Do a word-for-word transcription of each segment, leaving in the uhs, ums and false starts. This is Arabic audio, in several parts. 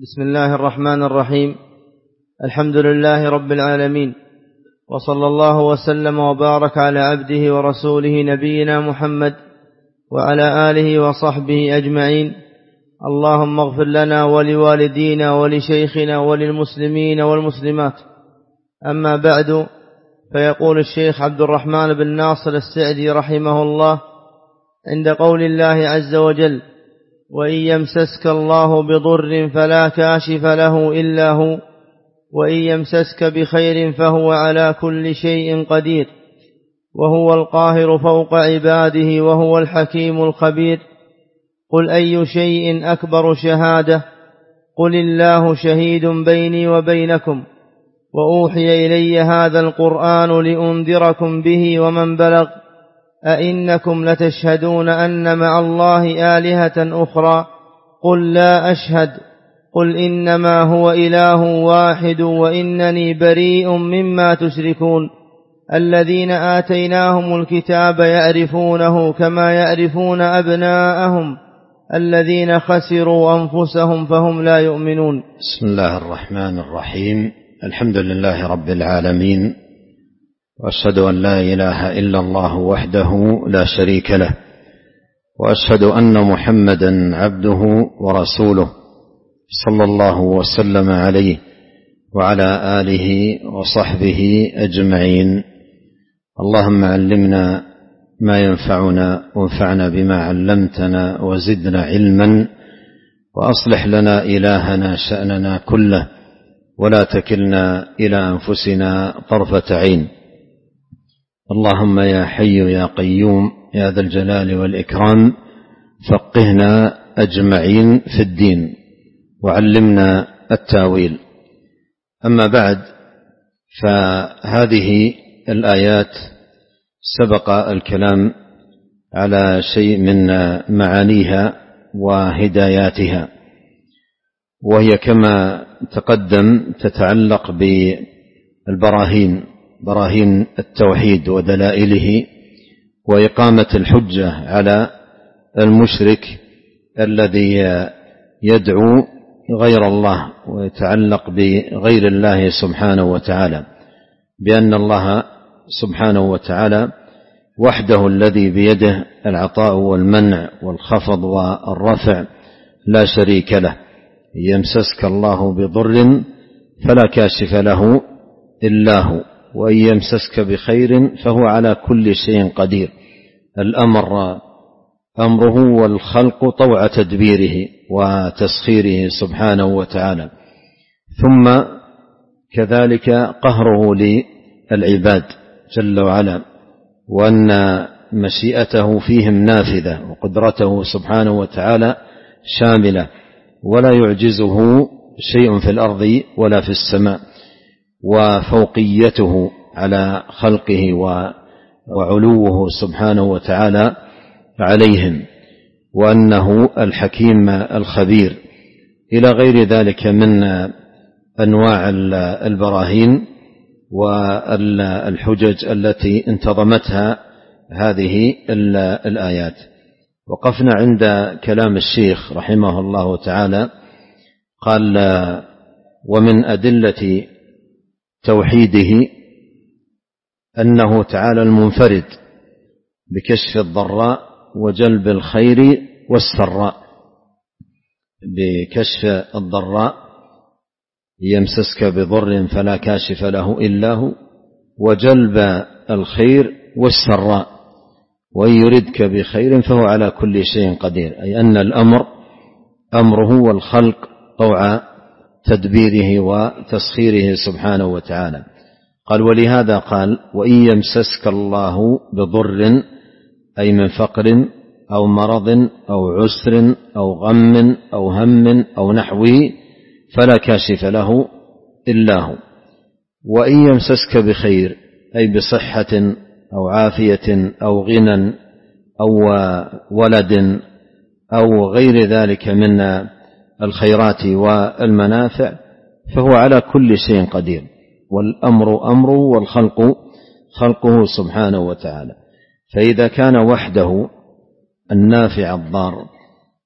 بسم الله الرحمن الرحيم. الحمد لله رب العالمين، وصلى الله وسلم وبارك على عبده ورسوله نبينا محمد وعلى آله وصحبه أجمعين. اللهم اغفر لنا ولوالدينا ولشيخنا وللمسلمين والمسلمات. أما بعد، فيقول الشيخ عبد الرحمن بن ناصر السعدي رحمه الله عند قول الله عز وجل: وإن يمسسك الله بضر فلا كاشف له إلا هو، وإن يمسسك بخير فهو على كل شيء قدير، وهو القاهر فوق عباده، وهو الحكيم الخبير. قل أي شيء أكبر شهادة؟ قل الله شهيد بيني وبينكم، وأوحي إلي هذا القرآن لأنذركم به ومن بلغ. أئنكم لتشهدون أن مع الله آلهة أخرى؟ قل لا أشهد. قل إنما هو إله واحد وإنني بريء مما تشركون. الذين آتيناهم الكتاب يعرفونه كما يعرفون أبناءهم، الذين خسروا أنفسهم فهم لا يؤمنون. بسم الله الرحمن الرحيم. الحمد لله رب العالمين، وأشهد أن لا إله إلا الله وحده لا شريك له، وأشهد أن محمدا عبده ورسوله صلى الله وسلم عليه وعلى آله وصحبه أجمعين. اللهم علمنا ما ينفعنا، وانفعنا بما علمتنا، وزدنا علما، وأصلح لنا إلهنا شأننا كله، ولا تكلنا إلى أنفسنا طرفة عين. اللهم يا حي يا قيوم يا ذا الجلال والإكرام، فقهنا أجمعين في الدين، وعلمنا التاويل. أما بعد، فهذه الآيات سبق الكلام على شيء من معانيها وهداياتها، وهي كما تقدم تتعلق بالبراهين، براهين التوحيد ودلائله، وإقامة الحجة على المشرك الذي يدعو غير الله ويتعلق بغير الله سبحانه وتعالى، بأن الله سبحانه وتعالى وحده الذي بيده العطاء والمنع والخفض والرفع، لا شريك له. يمسسك الله بضر فلا كاشف له إلا هو، وإن يمسسك بخير فهو على كل شيء قدير. الأمر أمره، والخلق طوع تدبيره وتسخيره سبحانه وتعالى، ثم كذلك قهره للعباد جل وعلا، وأن مشيئته فيهم نافذة، وقدرته سبحانه وتعالى شاملة، ولا يعجزه شيء في الأرض ولا في السماء، وفوقيته على خلقه وعلوه سبحانه وتعالى عليهم، وأنه الحكيم الخبير، إلى غير ذلك من أنواع البراهين والحجج التي انتظمتها هذه الآيات. وقفنا عند كلام الشيخ رحمه الله تعالى، قال: ومن أدلة توحيده أنه تعالى المنفرد بكشف الضراء وجلب الخير والسراء. بكشف الضراء، يمسسك بضر فلا كاشف له إلا هو، وجلب الخير والسراء، وإن يردك بخير فهو على كل شيء قدير، أي أن الأمر أمره، والخلق طوع تدبيره وتسخيره سبحانه وتعالى. قال: ولهذا قال: وإن يمسسك الله بضر، أي من فقر أو مرض أو عسر أو غم أو هم أو نحوه، فلا كاشف له إلا هو. وإن يمسسك بخير، أي بصحة أو عافية أو غنى أو ولد أو غير ذلك من الخيرات والمنافع، فهو على كل شيء قدير، والأمر أمره، والخلق خلقه سبحانه وتعالى. فإذا كان وحده النافع الضار،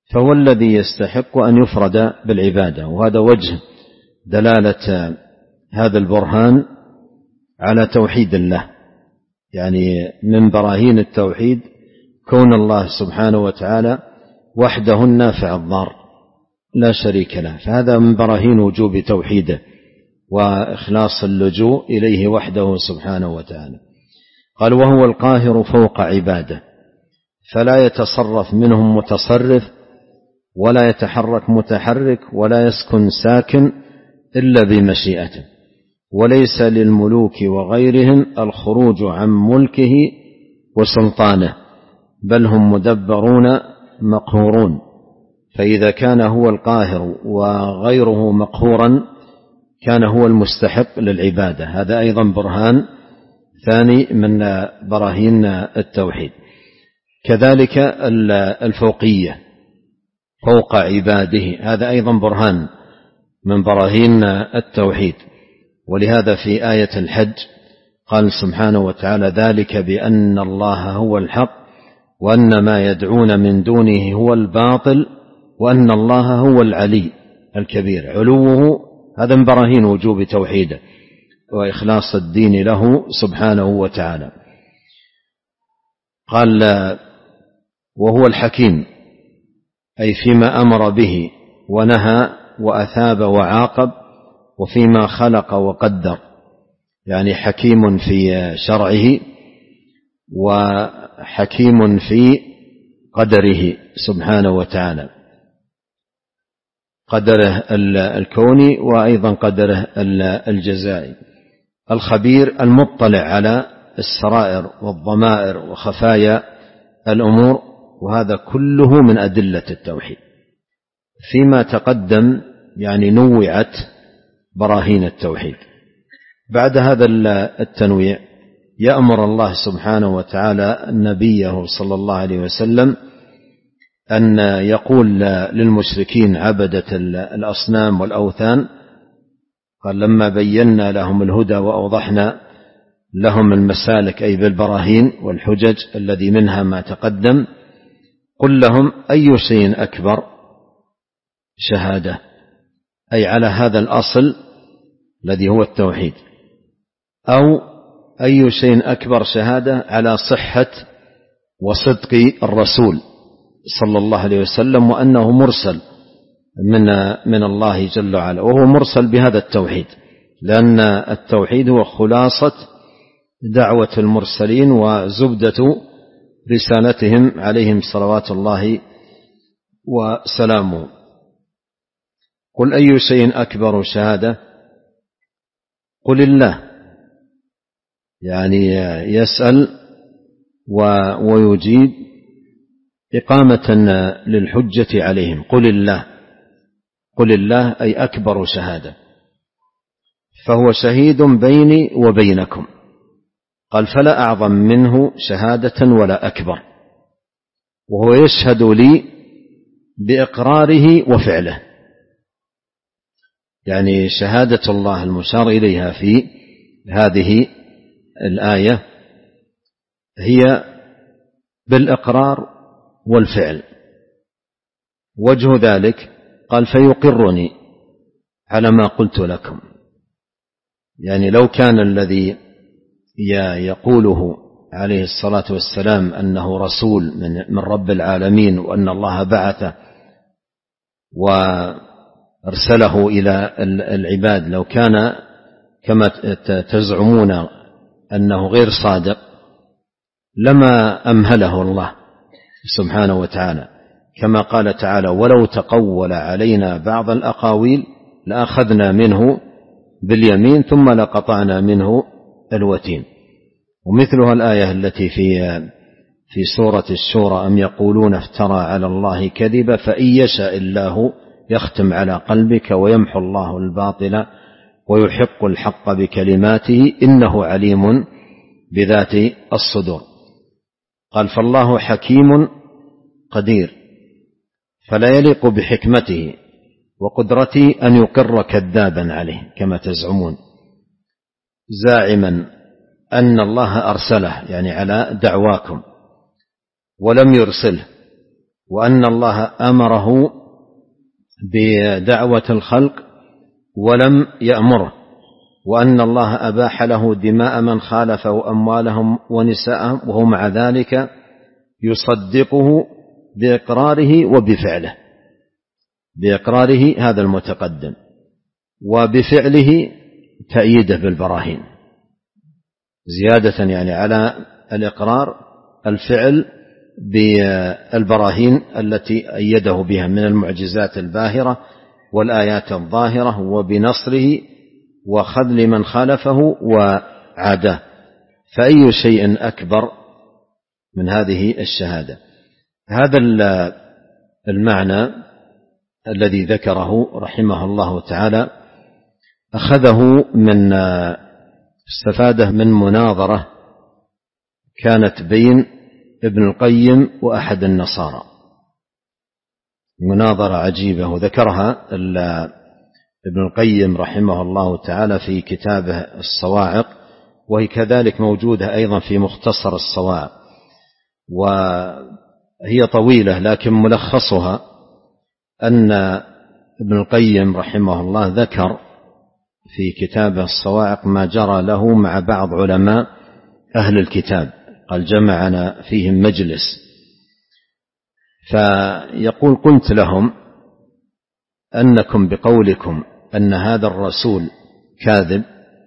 فهو الذي يستحق أن يفرد بالعبادة. وهذا وجه دلالة هذا البرهان على توحيد الله، يعني من براهين التوحيد كون الله سبحانه وتعالى وحده النافع الضار لا شريك له، فهذا من براهين وجوب توحيده وإخلاص اللجوء إليه وحده سبحانه وتعالى. قال وهو القاهر فوق عباده، فلا يتصرف منهم متصرف ولا يتحرك متحرك ولا يسكن ساكن إلا بمشيئته، وليس للملوك وغيرهم الخروج عن ملكه وسلطانه، بل هم مدبرون مقهورون. فإذا كان هو القاهر وغيره مقهورا كان هو المستحق للعبادة. هذا أيضا برهان ثاني من براهين التوحيد. كذلك الفوقية فوق عباده، هذا أيضا برهان من براهين التوحيد. ولهذا في آية الحج قال سبحانه وتعالى ذلك بأن الله هو الحق وأن ما يدعون من دونه هو الباطل وأن الله هو العلي الكبير. علوه هذا من براهين وجوب توحيده وإخلاص الدين له سبحانه وتعالى. قال وهو الحكيم، أي فيما أمر به ونهى وأثاب وعاقب، وفيما خلق وقدر، يعني حكيم في شرعه وحكيم في قدره سبحانه وتعالى، قدره الكوني وأيضا قدره الجزائي. الخبير المطلع على السرائر والضمائر وخفايا الأمور، وهذا كله من أدلة التوحيد. فيما تقدم يعني نوعت براهين التوحيد. بعد هذا التنويع يأمر الله سبحانه وتعالى نبيه صلى الله عليه وسلم أن يقول للمشركين عبدة الأصنام والأوثان، قال لما بينا لهم الهدى وأوضحنا لهم المسالك أي بالبراهين والحجج الذي منها ما تقدم، قل لهم أي شيء أكبر شهادة، أي على هذا الأصل الذي هو التوحيد، أو أي شيء أكبر شهادة على صحة وصدق الرسول صلى الله عليه وسلم وأنه مرسل من من الله جل وعلا، وهو مرسل بهذا التوحيد، لأن التوحيد هو خلاصة دعوة المرسلين وزبدة رسالتهم عليهم صلوات الله وسلامه. قل أي شيء أكبر شهادة، قل الله، يعني يسأل ويجيب إقامة للحجة عليهم. قل الله، قل الله أي أكبر شهادة، فهو شهيد بيني وبينكم. قال فلا أعظم منه شهادة ولا أكبر، وهو يشهد لي بإقراره وفعله. يعني شهادة الله المشار إليها في هذه الآية هي بالإقرار والفعل. وجه ذلك قال فيقرني على ما قلت لكم، يعني لو كان الذي يقوله عليه الصلاة والسلام أنه رسول من رب العالمين وأن الله بعثه وأرسله إلى العباد، لو كان كما تزعمون أنه غير صادق لما أمهله الله سبحانه وتعالى، كما قال تعالى ولو تقول علينا بعض الأقاويل لأخذنا منه باليمين ثم لقطعنا منه الوتين. ومثلها الآية التي في في سورة الشورى أم يقولون افترى على الله كذبا فإن يشاء الله يختم على قلبك ويمحو الله الباطل ويحق الحق بكلماته إنه عليم بذات الصدور. قال فالله حكيم قدير، فلا يليق بحكمته وقدرته أن يقر كذابا عليه كما تزعمون، زاعما أن الله أرسله يعني على دعواكم ولم يرسله، وأن الله أمره بدعوة الخلق ولم يأمره، وأن الله أباح له دماء من خالفه وأموالهم ونساءهم، وهو مع ذلك يصدقه بإقراره وبفعله، بإقراره هذا المتقدم، وبفعله تأييده بالبراهين، زيادة يعني على الإقرار الفعل بالبراهين التي أيده بها من المعجزات الباهرة والآيات الظاهرة، وبنصره وخذل من خالفه وعاده. فأي شيء أكبر من هذه الشهادة؟ هذا المعنى الذي ذكره رحمه الله تعالى أخذه من استفاده من مناظرة كانت بين ابن القيم وأحد النصارى، مناظرة عجيبة، وذكرها ابن القيم رحمه الله تعالى في كتابه الصواعق، وهي كذلك موجودة أيضا في مختصر الصواعق، وهي طويلة لكن ملخصها أن ابن القيم رحمه الله ذكر في كتابه الصواعق ما جرى له مع بعض علماء أهل الكتاب، قال جمعنا فيهم مجلس، فيقول قلت لهم أنكم بقولكم أن هذا الرسول كاذب،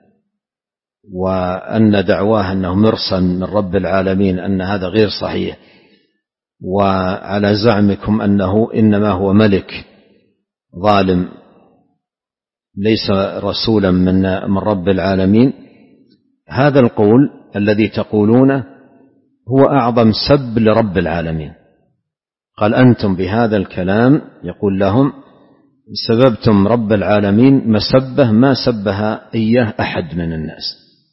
وأن دعواه أنه مرسل من رب العالمين أن هذا غير صحيح، وعلى زعمكم أنه إنما هو ملك ظالم ليس رسولا من من رب العالمين، هذا القول الذي تقولونه هو أعظم سب لرب العالمين. قال أنتم بهذا الكلام، يقول لهم، سببتم رب العالمين مسبة ما سبها إياه أحد من الناس.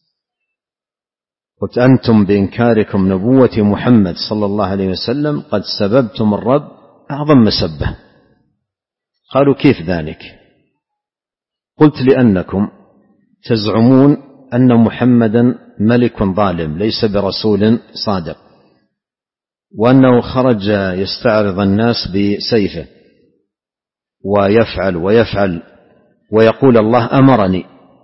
قلت أنتم بإنكاركم نبوة محمد صلى الله عليه وسلم قد سببتم الرب أعظم مسبة. قالوا كيف ذلك؟ قلت لأنكم تزعمون أن محمدا ملك ظالم ليس برسول صادق، وأنه خرج يستعرض الناس بسيفه ويفعل ويفعل ويقول الله أمرني،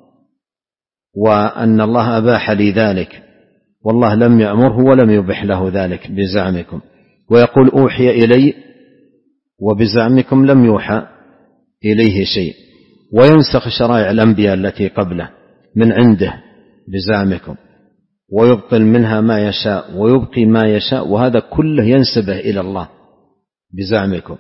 وأن الله أباح لي ذلك والله لم يأمره ولم يبح له ذلك بزعمكم، ويقول أوحي إلي وبزعمكم لم يوحى إليه شيء، وينسخ شرائع الأنبياء التي قبله من عنده بزعمكم، ويبطل منها ما يشاء ويبقي ما يشاء، وهذا كله ينسبه إلى الله بزعمكم.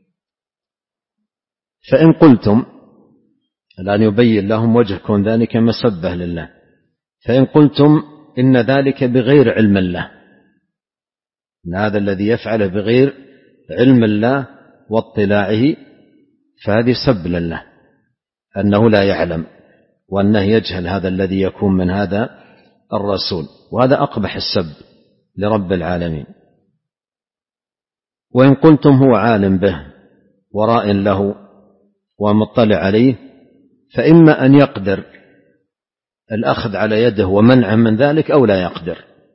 فإن قلتم، الآن يبين لهم وجه كون ذلك مسبة لله، فإن قلتم إن ذلك بغير علم الله، إن هذا الذي يفعله بغير علم الله واطلاعه، فهذه سب لله، أنه لا يعلم وأنه يجهل هذا الذي يكون من هذا الرسول، وهذا أقبح السب لرب العالمين. وإن قلتم هو عالم به وراء له ومطلع عليه، فإما أن يقدر الأخذ على يده ومنعه من ذلك أو لا يقدر.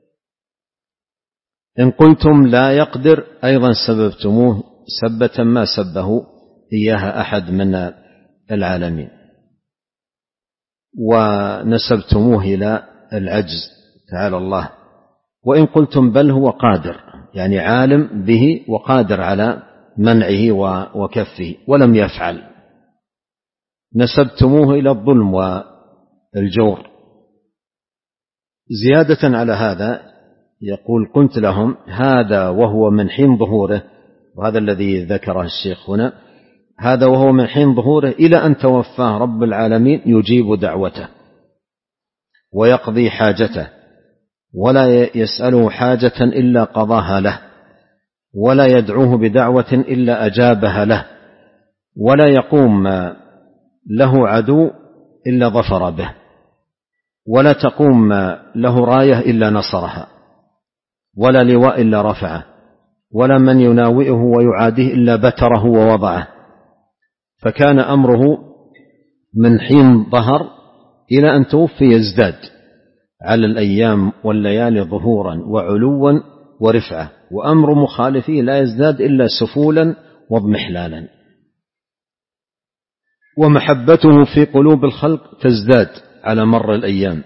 إن قلتم لا يقدر أيضا سببتموه سبة ما سبه إياها أحد من العالمين، ونسبتموه إلى العجز تعالى الله. وإن قلتم بل هو قادر، يعني عالم به وقادر على منعه وكفه ولم يفعل، نسبتموه إلى الظلم والجور. زيادة على هذا يقول قلت لهم هذا وهو من حين ظهوره، وهذا الذي ذكره الشيخ هنا، هذا وهو من حين ظهوره إلى أن توفاه رب العالمين يجيب دعوته ويقضي حاجته، ولا يسأله حاجة إلا قضاها له، ولا يدعوه بدعوة إلا أجابها له، ولا يقوم له عدو إلا ظفر به، ولا تقوم له راية إلا نصرها، ولا لواء إلا رفعه، ولا من يناوئه ويعاديه إلا بتره ووضعه. فكان أمره من حين ظهر إلى أن توفي يزداد على الأيام والليالي ظهورا وعلوا ورفعة، وأمر مخالفه لا يزداد إلا سفولا واضمحلالا، ومحبته في قلوب الخلق تزداد على مر الأيام.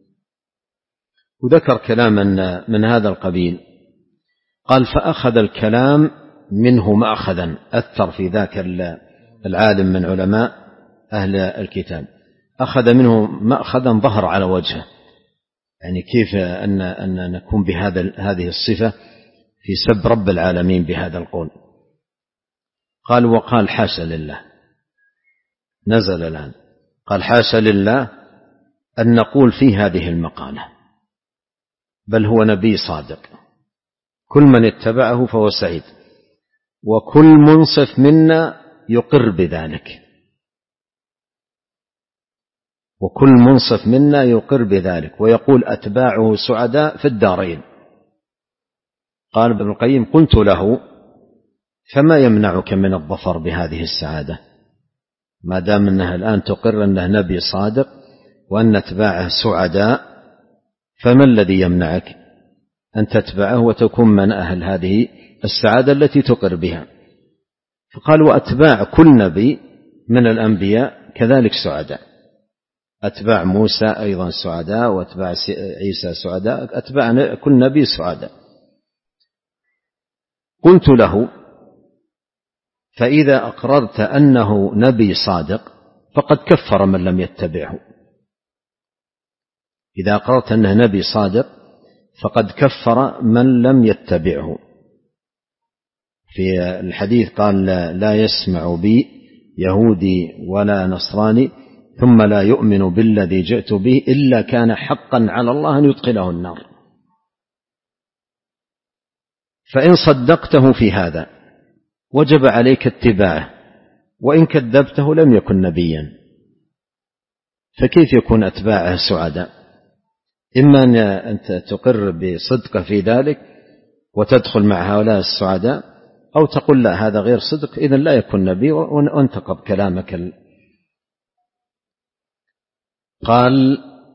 وذكر كلاما من هذا القبيل، قال: فأخذ الكلام منه مأخذا، أثر في ذاك العالم من علماء أهل الكتاب، أخذ منه مأخذا ظهر على وجهه، يعني كيف أن, أن نكون بهذا هذه الصفة في سب رب العالمين بهذا القول. قال: وقال حاشا لله، نزل الآن، قال: حاشا لله أن نقول في هذه المقالة، بل هو نبي صادق، كل من اتبعه فهو سعيد، وكل منصف منا يقر بذلك، وكل منصف منا يقر بذلك، ويقول أتباعه سعداء في الدارين. قال ابن القيم: قلت له: فما يمنعك من الظفر بهذه السعادة ما دام أنها الآن تقر أنه نبي صادق وأن أتباعه سعداء؟ فما الذي يمنعك أن تتبعه وتكون من أهل هذه السعادة التي تقر بها؟ فقال: وأتباع كل نبي من الأنبياء كذلك سعداء، أتباع موسى أيضا سعداء، وأتباع عيسى سعداء، أتباع كل نبي سعداء. قلت له: فإذا أقررت أنه نبي صادق فقد كفر من لم يتبعه. إذا أقررت أنه نبي صادق فقد كفر من لم يتبعه. في الحديث قال: لا يسمع بي يهودي ولا نصراني ثم لا يؤمن بالذي جئت به إلا كان حقا على الله أن يدخله النار. فإن صدقته في هذا وجب عليك اتباعه، وإن كذبته لم يكن نبيا. فكيف يكون أتباعه سعداء؟ إما أن أنت تقر بصدقه في ذلك وتدخل مع هؤلاء السعداء، أو تقول لا هذا غير صدق إذن لا يكون نبي وانتقض كلامك. قال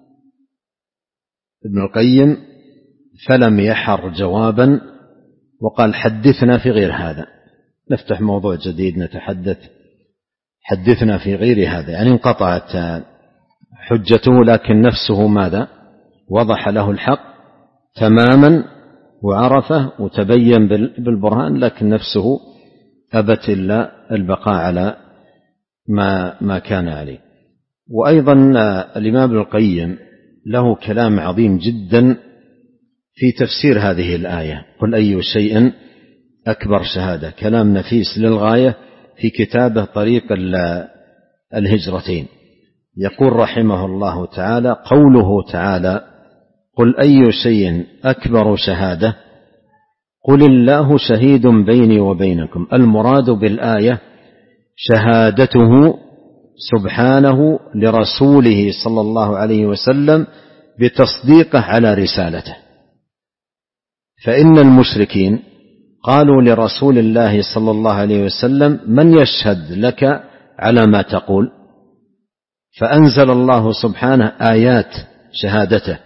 ابن القيم: فلم يحر جوابا، وقال: حدثنا في غير هذا، نفتح موضوع جديد نتحدث، حدثنا في غير هذا، يعني انقطعت حجته، لكن نفسه ماذا؟ وضح له الحق تماما وعرفه وتبين بالبرهان، لكن نفسه أبت إلا البقاء على ما, ما كان عليه. وأيضا الإمام ابن القيم له كلام عظيم جدا في تفسير هذه الآية: قل أي شيء أكبر شهادة، كلام نفيس للغاية في كتابه طريق الهجرتين. يقول رحمه الله تعالى: قوله تعالى: قل أي شيء أكبر شهادة، قل الله شهيد بيني وبينكم. المراد بالآية شهادته سبحانه لرسوله صلى الله عليه وسلم بتصديقه على رسالته. فإن المشركين قالوا لرسول الله صلى الله عليه وسلم: من يشهد لك على ما تقول؟ فأنزل الله سبحانه آيات شهادته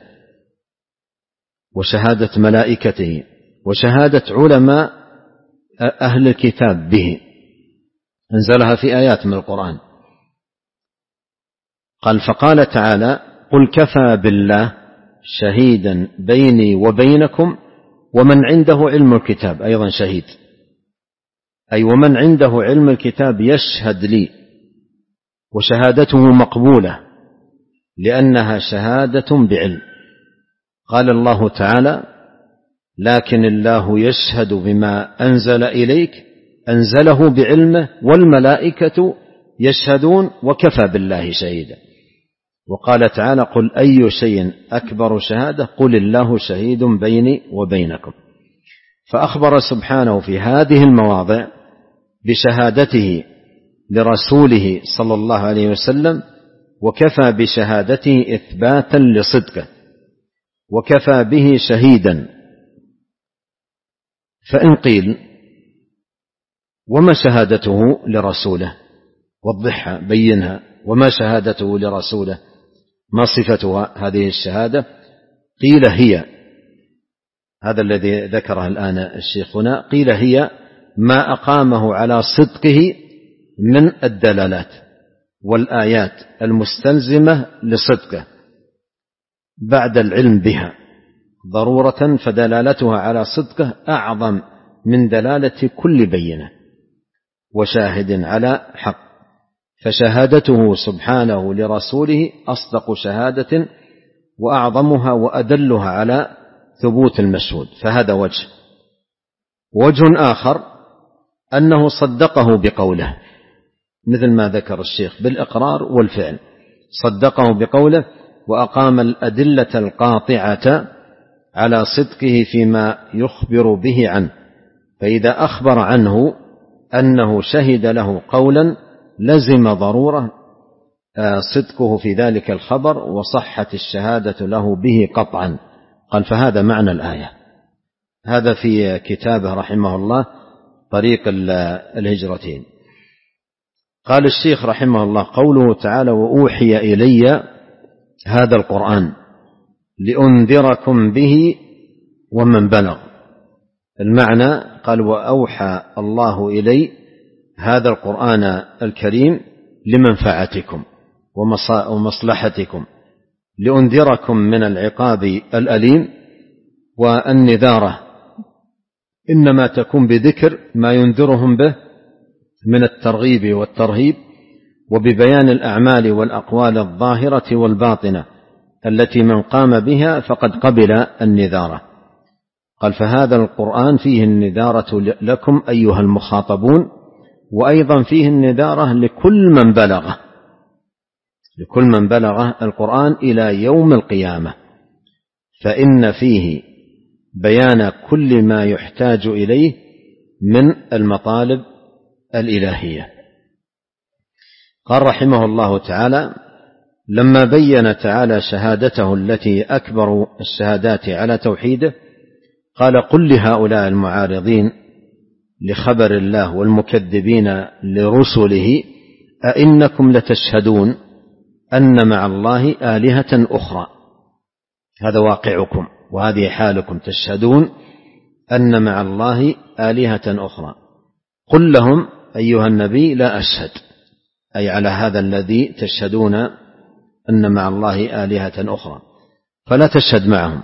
وشهادة ملائكته وشهادة علماء أهل الكتاب به، أنزلها في آيات من القرآن. قال: فقال تعالى: قل كفى بالله شهيدا بيني وبينكم ومن عنده علم الكتاب، أيضا شهيد، أي ومن عنده علم الكتاب يشهد لي، وشهادته مقبولة لأنها شهادة بعلم. قال الله تعالى: لكن الله يشهد بما أنزل إليك، أنزله بعلمه، والملائكة يشهدون وكفى بالله شهيدا. وقال تعالى: قل أي شيء أكبر شهادة، قل الله شهيد بيني وبينكم. فأخبر سبحانه في هذه المواضع بشهادته لرسوله صلى الله عليه وسلم، وكفى بشهادته إثباتا لصدقه، وكفى به شهيدا. فإن قيل: وما شهادته لرسوله؟ وضحها، بينها، وما شهادته لرسوله؟ ما صفتها هذه الشهادة؟ قيل: هي هذا الذي ذكره الآن الشيخ هنا. قيل هي ما أقامه على صدقه من الدلالات والآيات المستلزمة لصدقه بعد العلم بها ضرورة، فدلالتها على صدقه أعظم من دلالة كل بينة وشاهد على حق، فشهادته سبحانه لرسوله أصدق شهادة وأعظمها وأدلها على ثبوت المشهود. فهذا وجه. وجه آخر أنه صدقه بقوله، مثل ما ذكر الشيخ بالإقرار والفعل، صدقه بقوله وأقام الأدلة القاطعة على صدقه فيما يخبر به عنه، فإذا أخبر عنه أنه شهد له قولا لزم ضرورة صدقه في ذلك الخبر وصحت الشهادة له به قطعا. قال فهذا معنى الآية. هذا في كتابه رحمه الله طريق الهجرتين. قال الشيخ رحمه الله قوله تعالى وأوحي إلي هذا القرآن لأنذركم به ومن بلغ. المعنى قال وأوحى الله إلي هذا القرآن الكريم لمنفعتكم ومصلحتكم، لأنذركم من العقاب الأليم، والنذارة إنما تكون بذكر ما ينذرهم به من الترغيب والترهيب، وببيان الأعمال والأقوال الظاهرة والباطنة التي من قام بها فقد قبل النذارة. قال فهذا القرآن فيه النذارة لكم أيها المخاطبون، وأيضا فيه النذارة لكل من بلغه لكل من بلغه القرآن إلى يوم القيامة، فإن فيه بيان كل ما يحتاج إليه من المطالب الإلهية. قال رحمه الله تعالى لما بين تعالى شهادته التي أكبر الشهادات على توحيده قال قل لهؤلاء المعارضين لخبر الله والمكذبين لرسله أئنكم لتشهدون أن مع الله آلهة أخرى. هذا واقعكم وهذه حالكم، تشهدون أن مع الله آلهة أخرى. قل لهم أيها النبي لا أشهد، أي على هذا الذي تشهدون أن مع الله آلهة أخرى، فلا تشهد معهم.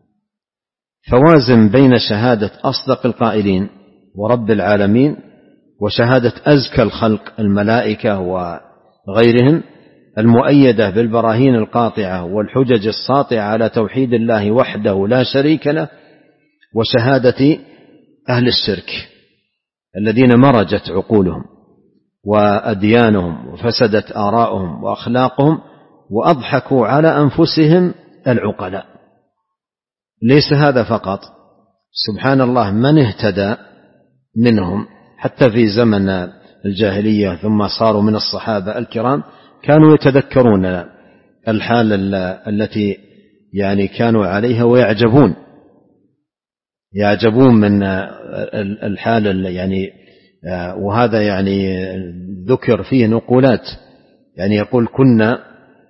فوازن بين شهادة أصدق القائلين ورب العالمين وشهادة أزكى الخلق الملائكة وغيرهم المؤيدة بالبراهين القاطعة والحجج الساطعة على توحيد الله وحده لا شريك له، وشهادة أهل الشرك الذين مرجت عقولهم وأديانهم وفسدت آراؤهم وأخلاقهم وأضحكوا على أنفسهم العقلاء. ليس هذا فقط، سبحان الله من اهتدى منهم حتى في زمن الجاهلية ثم صاروا من الصحابة الكرام كانوا يتذكرون الحال التي يعني كانوا عليها ويعجبون يعجبون من الحال يعني، وهذا يعني ذكر فيه نقولات، يعني يقول كنا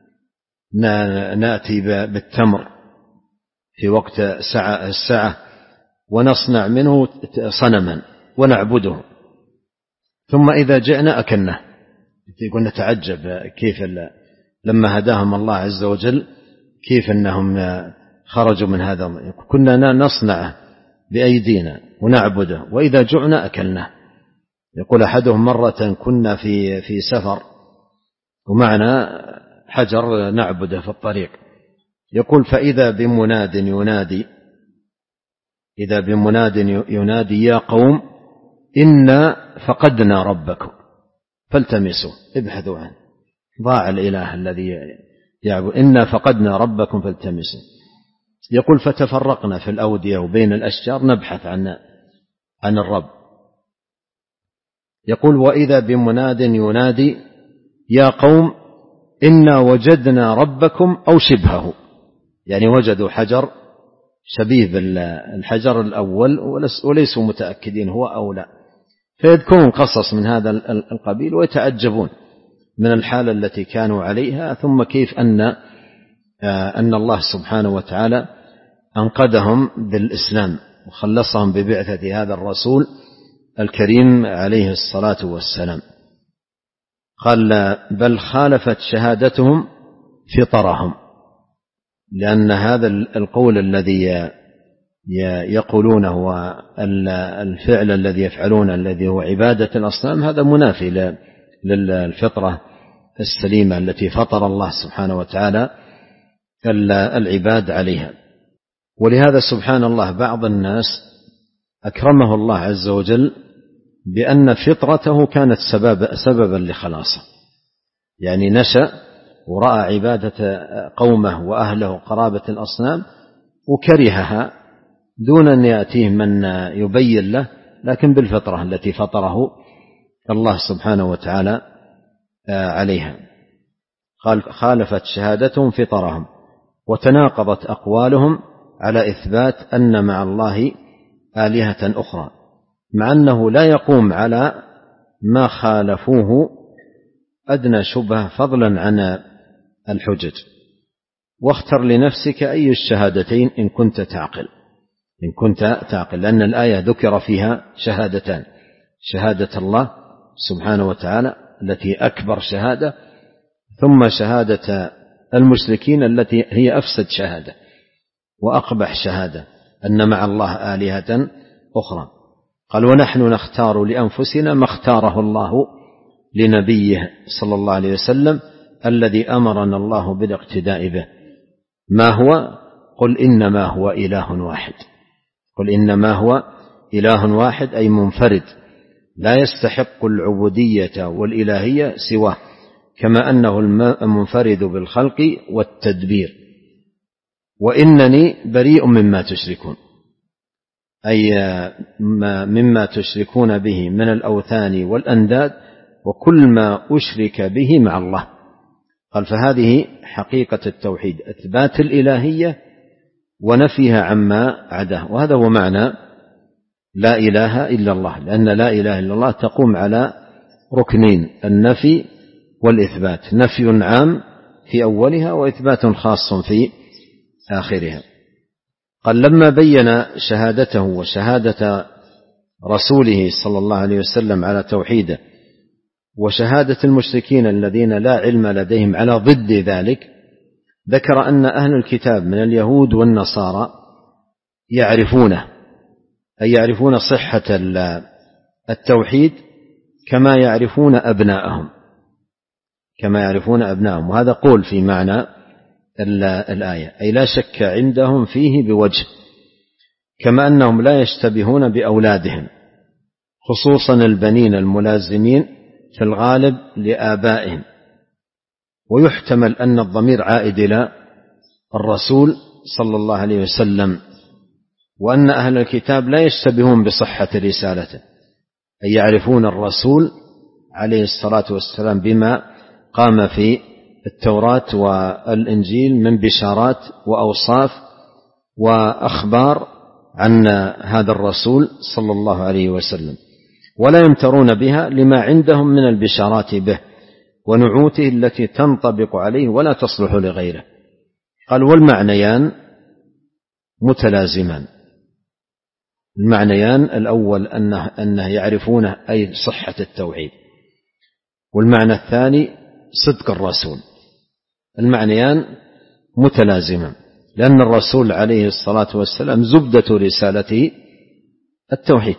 نأتي بالتمر في وقت الساعة ونصنع منه صنما ونعبده، ثم إذا جئنا أكلناه. يقول نتعجب كيف لما هداهم الله عز وجل كيف أنهم خرجوا من هذا. كنا نصنعه بأيدينا ونعبده وإذا جعنا أكلناه. يقول أحدهم مرة كنا في في سفر ومعنا حجر نعبده في الطريق، يقول فإذا بمناد ينادي إذا بمناد ينادي يا قوم إنا فقدنا ربكم فالتمسوا ابحثوا عنه. ضاع الإله الذي يعبد، إنا فقدنا ربكم فالتمسوا. يقول فتفرقنا في الأودية وبين الأشجار نبحث عن عن الرب. يقول وإذا بمناد ينادي يا قوم إنا وجدنا ربكم أو شبهه، يعني وجدوا حجر شبيه بالحجر الأول وليسوا متأكدين هو أو لا، فيذكرون قصص من هذا القبيل ويتعجبون من الحالة التي كانوا عليها، ثم كيف أن أن الله سبحانه وتعالى أنقذهم بالإسلام وخلصهم ببعثة هذا الرسول الكريم عليه الصلاة والسلام. قال بل خالفت شهادتهم فطرهم، لأن هذا القول الذي يقولونه والفعل الذي يفعلون الذي هو عبادة الأصنام هذا منافي للفطرة السليمة التي فطر الله سبحانه وتعالى العباد عليها. ولهذا سبحان الله بعض الناس أكرمه الله عز وجل بأن فطرته كانت سبب سببا لخلاصه، يعني نشأ ورأى عبادة قومه وأهله قرابة الأصنام وكرهها دون أن يأتيه من يبين له، لكن بالفطرة التي فطره الله سبحانه وتعالى عليها. قال خالفت شهادتهم فطرهم وتناقضت أقوالهم على إثبات أن مع الله آلهة أخرى، مع أنه لا يقوم على ما خالفوه أدنى شبهة فضلا عن الحجج. واختر لنفسك أي الشهادتين إن كنت تعقل، إن كنت تعقل، لأن الآية ذكر فيها شهادتان: شهادة الله سبحانه وتعالى التي أكبر شهادة، ثم شهادة المشركين التي هي أفسد شهادة وأقبح شهادة، أن مع الله آلهة أخرى. قال ونحن نختار لأنفسنا ما اختاره الله لنبيه صلى الله عليه وسلم الذي أمرنا الله بالاقتداء به. ما هو؟ قل إنما هو إله واحد. قل إنما هو إله واحد أي منفرد، لا يستحق العبودية والإلهية سواه، كما أنه المنفرد بالخلق والتدبير. وإنني بريء مما تشركون، أي مما تشركون به من الأوثان والأنداد وكل ما أشرك به مع الله. قال فهذه حقيقة التوحيد، إثبات الإلهية ونفيها عما عداه، وهذا هو معنى لا إله إلا الله، لأن لا إله إلا الله تقوم على ركنين: النفي والإثبات، نفي عام في أولها وإثبات خاص في آخرها. قال لما بين شهادته وشهادة رسوله صلى الله عليه وسلم على توحيده وشهادة المشركين الذين لا علم لديهم على ضد ذلك، ذكر أن أهل الكتاب من اليهود والنصارى يعرفونه، أي يعرفون صحة التوحيد كما يعرفون أبناءهم، كما يعرفون أبناءهم. وهذا قول في معنى الآية، أي لا شك عندهم فيه بوجه، كما أنهم لا يشتبهون بأولادهم، خصوصا البنين الملازمين في الغالب لآبائهم. ويحتمل أن الضمير عائد إلى الرسول صلى الله عليه وسلم، وأن أهل الكتاب لا يشتبهون بصحة رسالته، أي يعرفون الرسول عليه الصلاة والسلام بما قام في التوراة والإنجيل من بشارات وأوصاف وأخبار عن هذا الرسول صلى الله عليه وسلم، ولا يمترون بها لما عندهم من البشارات به ونعوته التي تنطبق عليه ولا تصلح لغيره. قال والمعنيان متلازمان. المعنيان الأول أنه, أنه يعرفونه أي صحة التوحيد، والمعنى الثاني صدق الرسول. المعنيان متلازمان، لأن الرسول عليه الصلاة والسلام زبدة رسالته التوحيد.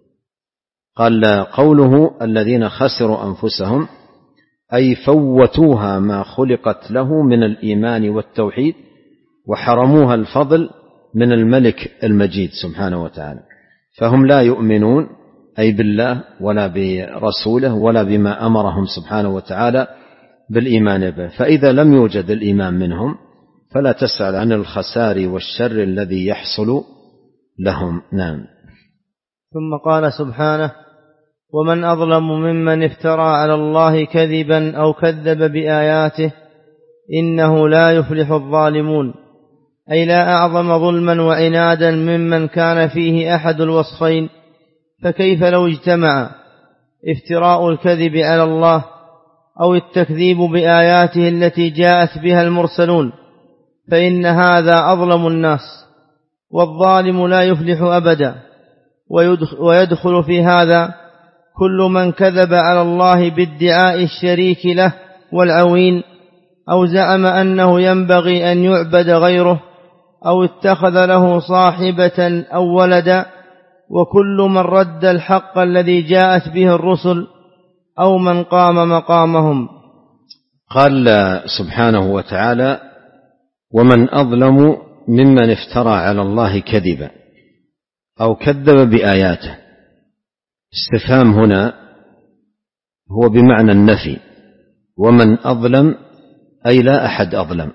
قال قوله الذين خسروا أنفسهم أي فوتوها ما خلقت له من الإيمان والتوحيد وحرموها الفضل من الملك المجيد سبحانه وتعالى، فهم لا يؤمنون أي بالله ولا برسوله ولا بما أمرهم سبحانه وتعالى بالإيمان به. فإذا لم يوجد الإيمان منهم فلا تسأل عن الخسار والشر الذي يحصل لهم. نعم. ثم قال سبحانه ومن أظلم ممن افترى على الله كذبا أو كذب بآياته إنه لا يفلح الظالمون، أي لا أعظم ظلما وعنادا ممن كان فيه أحد الوصفين. فكيف لو اجتمع افتراء الكذب على الله أو التكذيب بآياته التي جاءت بها المرسلون، فإن هذا أظلم الناس، والظالم لا يفلح أبدا. ويدخل في هذا كل من كذب على الله بادعاء الشريك له والعوين، أو زعم أنه ينبغي أن يعبد غيره، أو اتخذ له صاحبة أو ولدا، وكل من رد الحق الذي جاءت به الرسل، أو من قام مقامهم. قال سبحانه وتعالى: ومن أظلم ممن افترى على الله كذبا أو كذب بآياته. استفهام هنا هو بمعنى النفي، ومن أظلم أي لا أحد أظلم،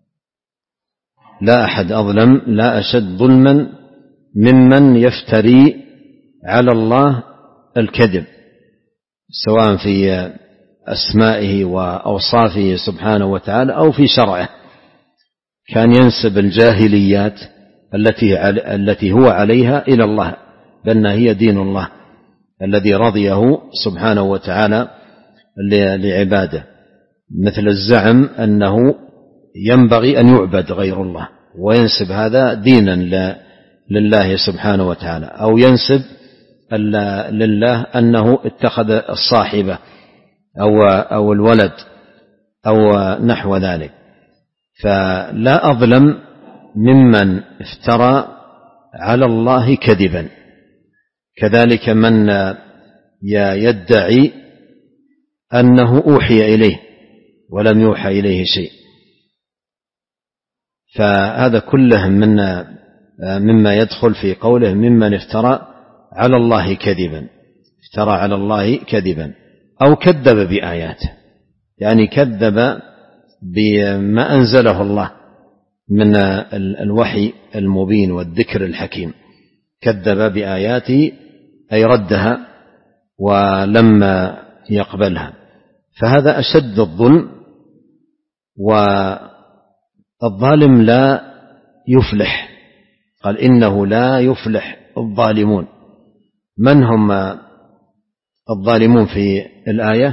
لا أحد أظلم، لا أشد ظلما ممن يفتري على الله الكذب، سواء في أسمائه وأوصافه سبحانه وتعالى أو في شرعه. كان ينسب الجاهليات التي التي هو عليها إلى الله، بأنها هي دين الله الذي رضيه سبحانه وتعالى لعباده، مثل الزعم أنه ينبغي أن يعبد غير الله، وينسب هذا دينا لله سبحانه وتعالى، أو ينسب لله أنه اتخذ الصاحبة أو أو الولد أو نحو ذلك. فلا أظلم ممن افترى على الله كذبا. كذلك من يدعي أنه أوحي إليه ولم يوحى إليه شيء، فهذا كله من مما يدخل في قوله ممن افترى على الله كذبا، افترى على الله كذبا أو كذب بآياته، يعني كذب بما أنزله الله من الوحي المبين والذكر الحكيم، كذب بآياته أي ردها ولم يقبلها، فهذا أشد الظلم. والظالم لا يفلح، قال إنه لا يفلح الظالمون. من هم الظالمون في الآية؟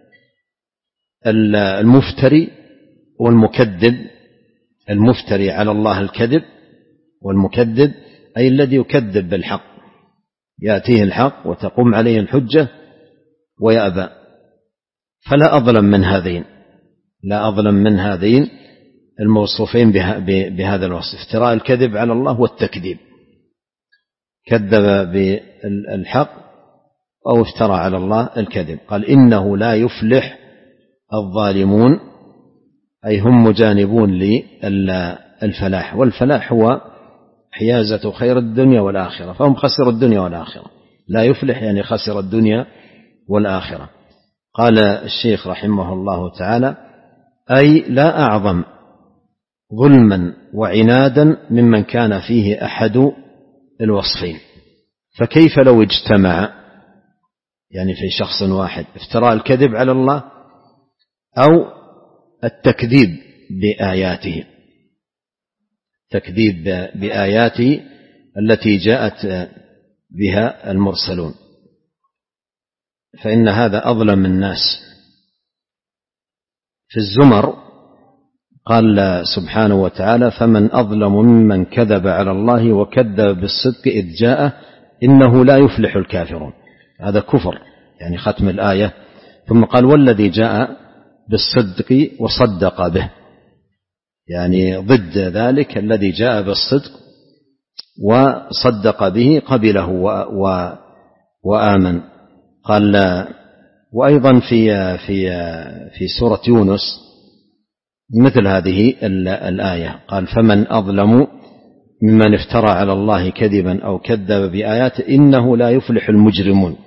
المفتري والمكذب. المفتري على الله الكذب، والمكذب أي الذي يكذب بالحق، يأتيه الحق وتقوم عليه الحجة ويأبى. فلا أظلم من هذين، لا أظلم من هذين الموصوفين بهذا الوصف، افتراء الكذب على الله والتكذيب، كذب بالحق أو افترى على الله الكذب. قال إنه لا يفلح الظالمون، أي هم مجانبون للفلاح، والفلاح هو حيازة خير الدنيا والآخرة، فهم خسروا الدنيا والآخرة. لا يفلح يعني خسر الدنيا والآخرة. قال الشيخ رحمه الله تعالى: أي لا أعظم ظلما وعنادا ممن كان فيه أحد الوصفين. فكيف لو اجتمع، يعني في شخص واحد، افتراء الكذب على الله أو التكذيب بآياته، تكذيب بآياته التي جاءت بها المرسلون، فإن هذا أظلم الناس. في الزمر قال سبحانه وتعالى: فمن أظلم ممن كذب على الله وكذب بالصدق إذ جاءه إنه لا يفلح الكافرون. هذا كفر، يعني ختم الآية. ثم قال: والذي جاء بالصدق وصدق به، يعني ضد ذلك الذي جاء بالصدق وصدق به قبله وآمن. قال: وأيضا في في في سورة يونس مثل هذه الآية، قال: فمن أظلم ممن افترى على الله كذبا أو كذب بآياته إنه لا يفلح المجرمون.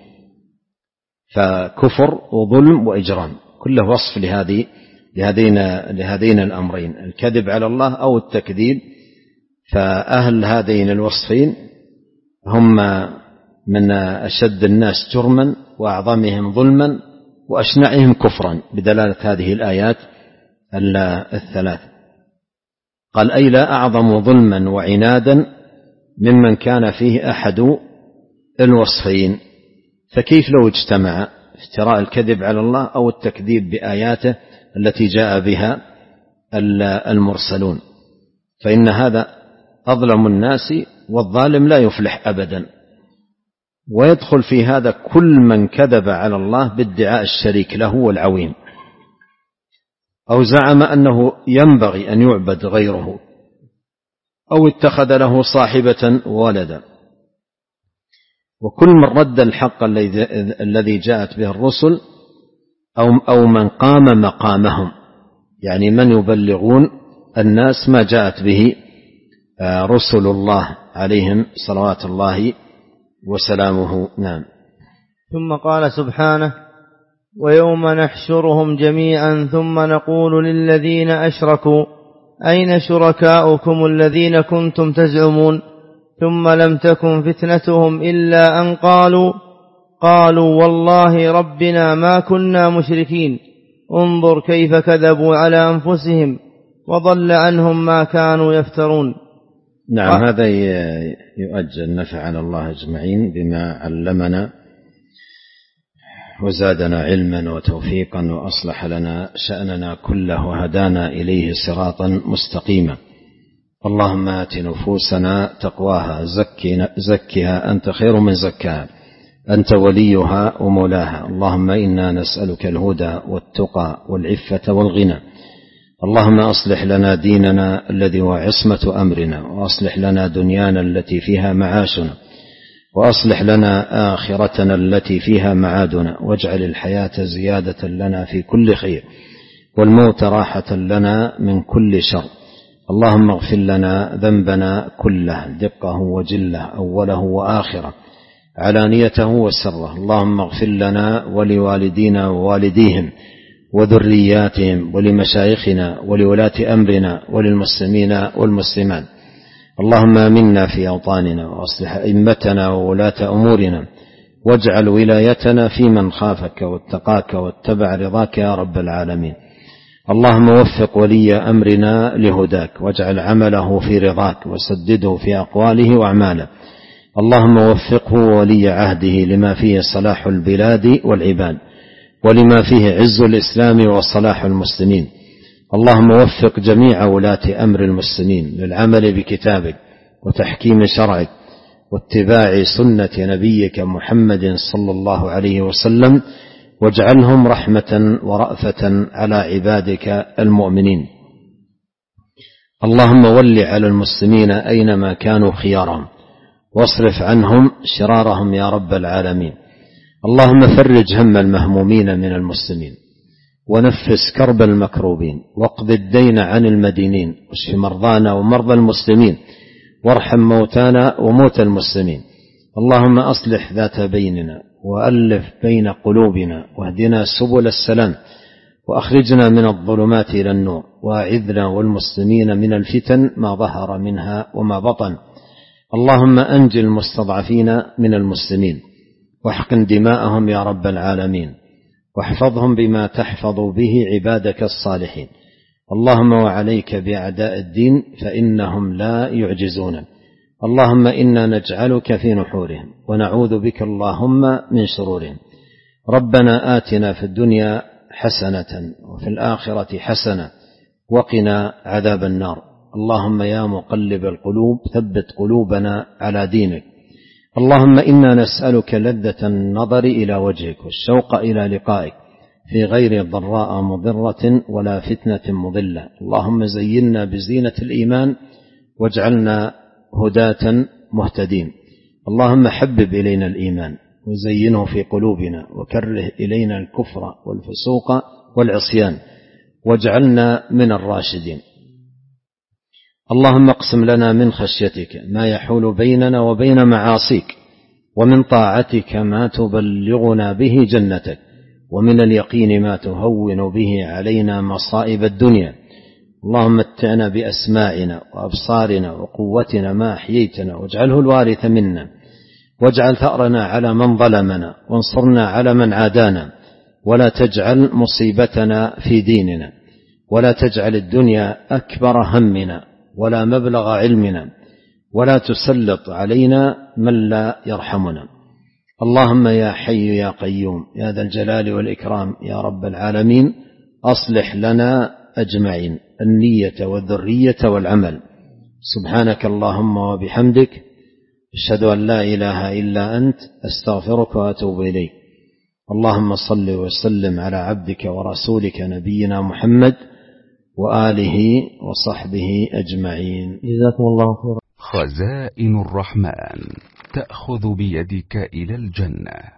فكفر وظلم وإجرام كله وصف لهذه لهذين لهذين الأمرين، الكذب على الله أو التكذيب. فأهل هذين الوصفين هم من أشد الناس جرما وأعظمهم ظلما وأشنعهم كفرا، بدلالة هذه الآيات الثلاث. قال: أي لا أعظم ظلما وعنادا ممن كان فيه أحد الوصفين. فكيف لو اجتمع افتراء الكذب على الله أو التكذيب بآياته التي جاء بها المرسلون؟ فإن هذا أظلم الناس، والظالم لا يفلح أبدا. ويدخل في هذا كل من كذب على الله بادعاء الشريك له والعوين، أو زعم أنه ينبغي أن يعبد غيره، أو اتخذ له صاحبة وولدا. وكل من رد الحق الذي جاءت به الرسل أو من قام مقامهم، يعني من يبلغون الناس ما جاءت به رسل الله عليهم صلوات الله وسلامه. نعم. ثم قال سبحانه: ويوم نحشرهم جميعا ثم نقول للذين أشركوا أين شركاؤكم الذين كنتم تزعمون ثم لم تكن فتنتهم إلا أن قالوا قالوا والله ربنا ما كنا مشركين انظر كيف كذبوا على أنفسهم وضل عنهم ما كانوا يفترون. نعم. هذا يؤجل نفعنا الله أجمعين بما علمنا وزادنا علما وتوفيقا وأصلح لنا شأننا كله وهدانا إليه صراطا مستقيما. اللهم آت نفوسنا تقواها زكها أنت خير من زكاها أنت وليها ومولاها. اللهم إنا نسألك الهدى والتقى والعفة والغنى. اللهم أصلح لنا ديننا الذي هو عصمة أمرنا، وأصلح لنا دنيانا التي فيها معاشنا، وأصلح لنا آخرتنا التي فيها معادنا، واجعل الحياة زيادة لنا في كل خير والموت راحة لنا من كل شر. اللهم اغفر لنا ذنبنا كله دقه وجله أوله وآخره علانيته وسره. اللهم اغفر لنا ولوالدينا ووالديهم وذرياتهم ولمشايخنا ولولاة أمرنا وللمسلمين والمسلمات. اللهم آمنا في أوطاننا وأصلح أئمتنا وولاة أمورنا، واجعل ولايتنا في من خافك واتقاك واتبع رضاك يا رب العالمين. اللهم وفق ولي أمرنا لهداك، واجعل عمله في رضاك، وسدده في أقواله وأعماله. اللهم وفقه وولي عهده لما فيه صلاح البلاد والعباد، ولما فيه عز الإسلام وصلاح المسلمين. اللهم وفق جميع ولاة أمر المسلمين للعمل بكتابك وتحكيم شرعك واتباع سنة نبيك محمد صلى الله عليه وسلم، واجعلهم رحمة ورأفة على عبادك المؤمنين. اللهم ول على المسلمين أينما كانوا خيارهم، واصرف عنهم شرارهم يا رب العالمين. اللهم فرج هم المهمومين من المسلمين، ونفس كرب المكروبين، واقض الدين عن المدينين، واشف مرضانا ومرضى المسلمين، وارحم موتانا وموتى المسلمين. اللهم أصلح ذات بيننا، وألف بين قلوبنا، واهدنا سبل السلام، وأخرجنا من الظلمات إلى النور، وأعذنا والمسلمين من الفتن ما ظهر منها وما بطن. اللهم أنج المستضعفين من المسلمين، واحقن دماءهم يا رب العالمين، واحفظهم بما تحفظ به عبادك الصالحين. اللهم وعليك بأعداء الدين فإنهم لا يعجزون. اللهم إنا نجعلك في نحورهم، ونعوذ بك اللهم من شرورهم. ربنا آتنا في الدنيا حسنة وفي الآخرة حسنة وقنا عذاب النار. اللهم يا مقلب القلوب ثبت قلوبنا على دينك. اللهم إنا نسألك لذة النظر إلى وجهك والشوق إلى لقائك في غير ضراء مضرة ولا فتنة مضلة. اللهم زينا بزينة الإيمان واجعلنا هداة مهتدين. اللهم حبب إلينا الإيمان وزينه في قلوبنا، وكره إلينا الكفر والفسوق والعصيان، واجعلنا من الراشدين. اللهم اقسم لنا من خشيتك ما يحول بيننا وبين معاصيك، ومن طاعتك ما تبلغنا به جنتك، ومن اليقين ما تهون به علينا مصائب الدنيا. اللهم متعنا بأسماعنا وأبصارنا وقوتنا ما أحييتنا، واجعله الوارث منا، واجعل ثأرنا على من ظلمنا، وانصرنا على من عادانا، ولا تجعل مصيبتنا في ديننا، ولا تجعل الدنيا أكبر همنا ولا مبلغ علمنا، ولا تسلط علينا من لا يرحمنا. اللهم يا حي يا قيوم يا ذا الجلال والإكرام يا رب العالمين، أصلح لنا أجمعين النية والذرية والعمل، سبحانك اللهم وبحمدك، أشهد أن لا إله إلا أنت، أستغفرك وأتوب إليك. اللهم صل وسلم على عبدك ورسولك نبينا محمد وآله وصحبه أجمعين. جزاكم الله خيرا. خزائن الرحمن تأخذ بيدك إلى الجنة.